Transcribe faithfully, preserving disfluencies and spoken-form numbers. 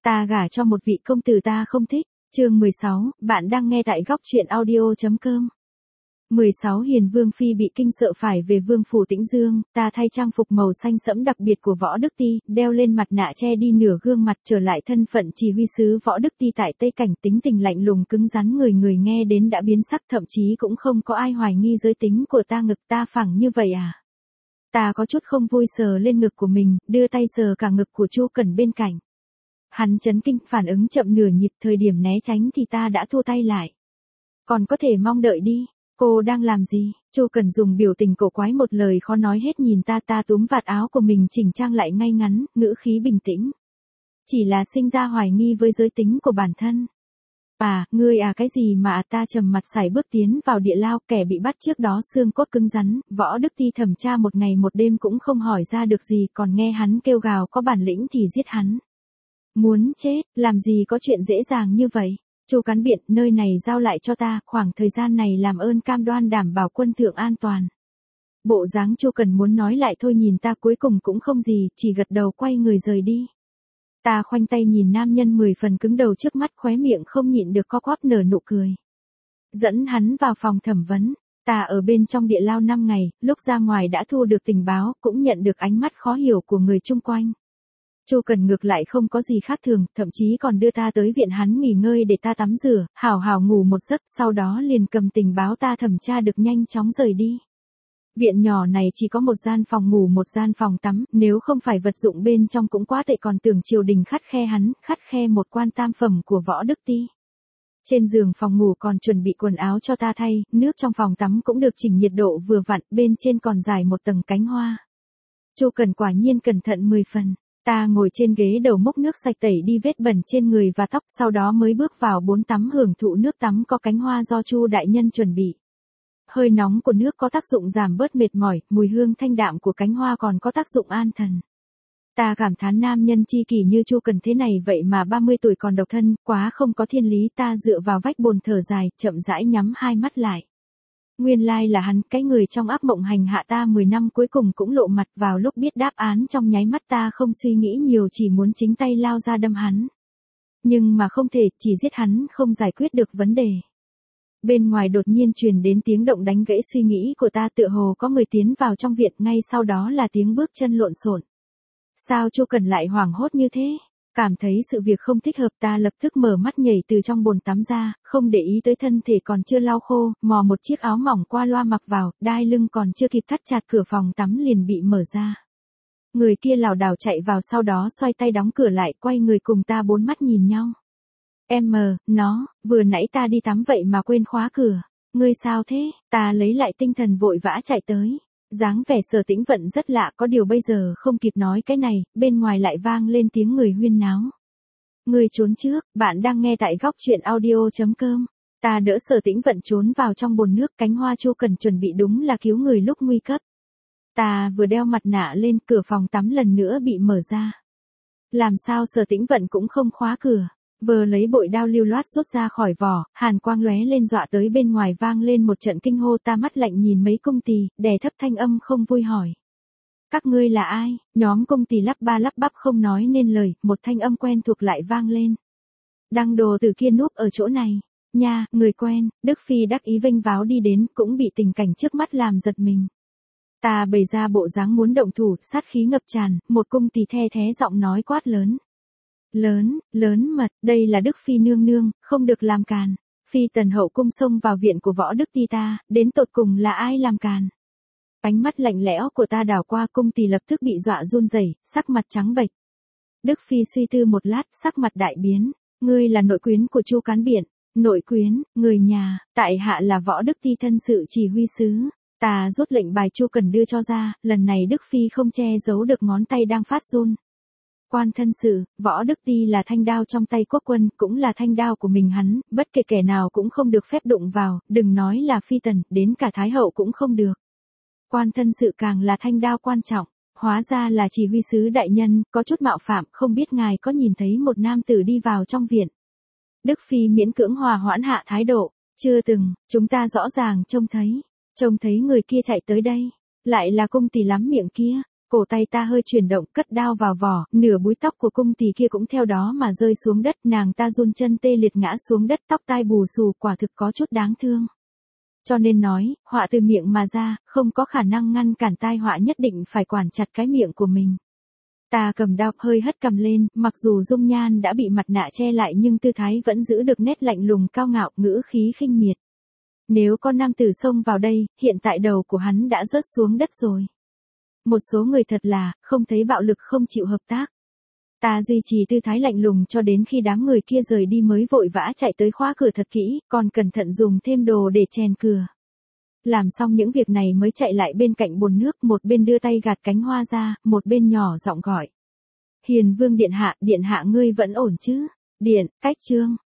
Ta gả cho một vị công tử ta không thích. Chương mười sáu, bạn đang nghe tại góc truyện audio.com. mười sáu Hiền Vương Phi bị kinh sợ phải về Vương phủ Tĩnh Dương, ta thay trang phục màu xanh sẫm đặc biệt của Võ Đức Ti, đeo lên mặt nạ che đi nửa gương mặt, trở lại thân phận chỉ huy sứ Võ Đức Ti tại Tây Cảnh. Tính tình lạnh lùng cứng rắn, người người nghe đến đã biến sắc, thậm chí cũng không có ai hoài nghi giới tính của ta. Ngực ta phẳng như vậy à? Ta có chút không vui sờ lên ngực của mình, đưa tay sờ cả ngực của Chu Cẩn bên cạnh. Hắn chấn kinh, phản ứng chậm nửa nhịp, thời điểm né tránh thì ta đã thua tay lại. Còn có thể mong đợi đi. Cô đang làm gì? Chu Cẩn dùng biểu tình cổ quái một lời khó nói hết nhìn ta. Ta túm vạt áo của mình chỉnh trang lại ngay ngắn, ngữ khí bình tĩnh. Chỉ là sinh ra hoài nghi với giới tính của bản thân. À, ngươi à cái gì mà à? Ta trầm mặt sải bước tiến vào địa lao. Kẻ bị bắt trước đó xương cốt cứng rắn, Võ Đức Ti thẩm tra một ngày một đêm cũng không hỏi ra được gì, còn nghe hắn kêu gào có bản lĩnh thì giết hắn. Muốn chết, làm gì có chuyện dễ dàng như vậy. Chu cắn biện, nơi này giao lại cho ta, khoảng thời gian này làm ơn cam đoan đảm bảo quân thượng an toàn. Bộ dáng Chu Cẩn muốn nói lại thôi, nhìn ta cuối cùng cũng không gì, chỉ gật đầu quay người rời đi. Ta khoanh tay nhìn nam nhân mười phần cứng đầu trước mắt, khóe miệng không nhịn được co quắp nở nụ cười. Dẫn hắn vào phòng thẩm vấn, ta ở bên trong địa lao năm ngày, lúc ra ngoài đã thu được tình báo, cũng nhận được ánh mắt khó hiểu của người chung quanh. Chu Cẩn ngược lại không có gì khác thường, thậm chí còn đưa ta tới viện hắn nghỉ ngơi để ta tắm rửa, hào hào ngủ một giấc, sau đó liền cầm tình báo ta thẩm tra được nhanh chóng rời đi. Viện nhỏ này chỉ có một gian phòng ngủ, một gian phòng tắm, nếu không phải vật dụng bên trong cũng quá tệ, còn tưởng triều đình khắt khe hắn, khắt khe một quan tam phẩm của Võ Đức Ti. Trên giường phòng ngủ còn chuẩn bị quần áo cho ta thay, nước trong phòng tắm cũng được chỉnh nhiệt độ vừa vặn, bên trên còn rải một tầng cánh hoa. Chu Cẩn quả nhiên cẩn thận mười phần. Ta ngồi trên ghế đầu múc nước sạch tẩy đi vết bẩn trên người và tóc, sau đó mới bước vào bồn tắm hưởng thụ nước tắm có cánh hoa do Chu đại nhân chuẩn bị. Hơi nóng của nước có tác dụng giảm bớt mệt mỏi, mùi hương thanh đạm của cánh hoa còn có tác dụng an thần. Ta cảm thán nam nhân chi kỷ như Chu Cẩn thế này vậy mà ba mươi tuổi còn độc thân, quá không có thiên lý. Ta dựa vào vách bồn thở dài, chậm rãi nhắm hai mắt lại. Nguyên lai là hắn, cái người trong ác mộng hành hạ ta mười năm cuối cùng cũng lộ mặt. Vào lúc biết đáp án trong nháy mắt ta không suy nghĩ nhiều, chỉ muốn chính tay lao ra đâm hắn. Nhưng mà không thể, chỉ giết hắn không giải quyết được vấn đề. Bên ngoài đột nhiên truyền đến tiếng động đánh gãy suy nghĩ của ta, tựa hồ có người tiến vào trong viện, ngay sau đó là tiếng bước chân lộn xộn. Sao Chu Cẩn lại hoảng hốt như thế? Cảm thấy sự việc không thích hợp, ta lập tức mở mắt nhảy từ trong bồn tắm ra, không để ý tới thân thể còn chưa lau khô, mò một chiếc áo mỏng qua loa mặc vào, đai lưng còn chưa kịp thắt chặt, cửa phòng tắm liền bị mở ra. Người kia lảo đảo chạy vào, sau đó xoay tay đóng cửa lại, quay người cùng ta bốn mắt nhìn nhau. Em mờ, nó, vừa nãy ta đi tắm vậy mà quên khóa cửa. Ngươi sao thế? Ta lấy lại tinh thần vội vã chạy tới. Dáng vẻ Sở Tĩnh Vận rất lạ, có điều bây giờ không kịp nói cái này, bên ngoài lại vang lên tiếng người huyên náo. Người trốn trước, bạn đang nghe tại góc truyện audio.com. Ta đỡ Sở Tĩnh Vận trốn vào trong bồn nước, cánh hoa Chu Cẩn chuẩn bị đúng là cứu người lúc nguy cấp. Ta vừa đeo mặt nạ lên, cửa phòng tắm lần nữa bị mở ra. Làm sao Sở Tĩnh Vận cũng không khóa cửa. Vừa lấy bội đao lưu loát rút ra khỏi vỏ, hàn quang lóe lên, dọa tới bên ngoài vang lên một trận kinh hô. Ta mắt lạnh nhìn mấy công tỳ, đè thấp thanh âm không vui hỏi. Các ngươi là ai? Nhóm công tỳ lắp ba lắp bắp không nói nên lời, một thanh âm quen thuộc lại vang lên. Đăng đồ từ kia núp ở chỗ này. Nha, người quen. Đức Phi đắc ý vênh váo đi đến, cũng bị tình cảnh trước mắt làm giật mình. Ta bày ra bộ dáng muốn động thủ, sát khí ngập tràn, một công tỳ the thé giọng nói quát lớn. Lớn, lớn mật, đây là Đức Phi nương nương, không được làm càn. Phi tần hậu cung xông vào viện của Võ Đức Ti ta, đến tột cùng là ai làm càn? Ánh mắt lạnh lẽo của ta đảo qua, cung tỳ lập tức bị dọa run rẩy, sắc mặt trắng bệch. Đức Phi suy tư một lát, sắc mặt đại biến. Ngươi là nội quyến của Chu Cán Biện. Nội quyến, người nhà, tại hạ là Võ Đức Ti thân sự chỉ huy sứ. Ta rút lệnh bài Chu Cẩn đưa cho ra, lần này Đức Phi không che giấu được ngón tay đang phát run. Quan thân sự, Võ Đức Ti là thanh đao trong tay quốc quân, cũng là thanh đao của mình hắn, bất kể kẻ nào cũng không được phép đụng vào, đừng nói là phi tần, đến cả thái hậu cũng không được. Quan thân sự càng là thanh đao quan trọng, hóa ra là chỉ huy sứ đại nhân, có chút mạo phạm, không biết ngài có nhìn thấy một nam tử đi vào trong viện. Đức Phi miễn cưỡng hòa hoãn hạ thái độ, chưa từng, chúng ta rõ ràng trông thấy, trông thấy người kia chạy tới đây, lại là cung tỳ lắm miệng kia. Cổ tay ta hơi chuyển động, cất đao vào vỏ, nửa búi tóc của cung tỷ kia cũng theo đó mà rơi xuống đất, nàng ta run chân tê liệt ngã xuống đất, tóc tai bù xù, quả thực có chút đáng thương. Cho nên nói, họa từ miệng mà ra, không có khả năng ngăn cản tai họa, nhất định phải quản chặt cái miệng của mình. Ta cầm đao, hơi hất cầm lên, mặc dù dung nhan đã bị mặt nạ che lại nhưng tư thái vẫn giữ được nét lạnh lùng cao ngạo, ngữ khí khinh miệt. Nếu con nam tử xông vào đây, hiện tại đầu của hắn đã rớt xuống đất rồi. Một số người thật là, không thấy bạo lực không chịu hợp tác. Ta duy trì tư thái lạnh lùng cho đến khi đám người kia rời đi mới vội vã chạy tới khóa cửa thật kỹ, còn cẩn thận dùng thêm đồ để chèn cửa. Làm xong những việc này mới chạy lại bên cạnh bồn nước, một bên đưa tay gạt cánh hoa ra, một bên nhỏ giọng gọi. Hiền vương điện hạ, điện hạ ngươi vẫn ổn chứ? Điện, cách trương.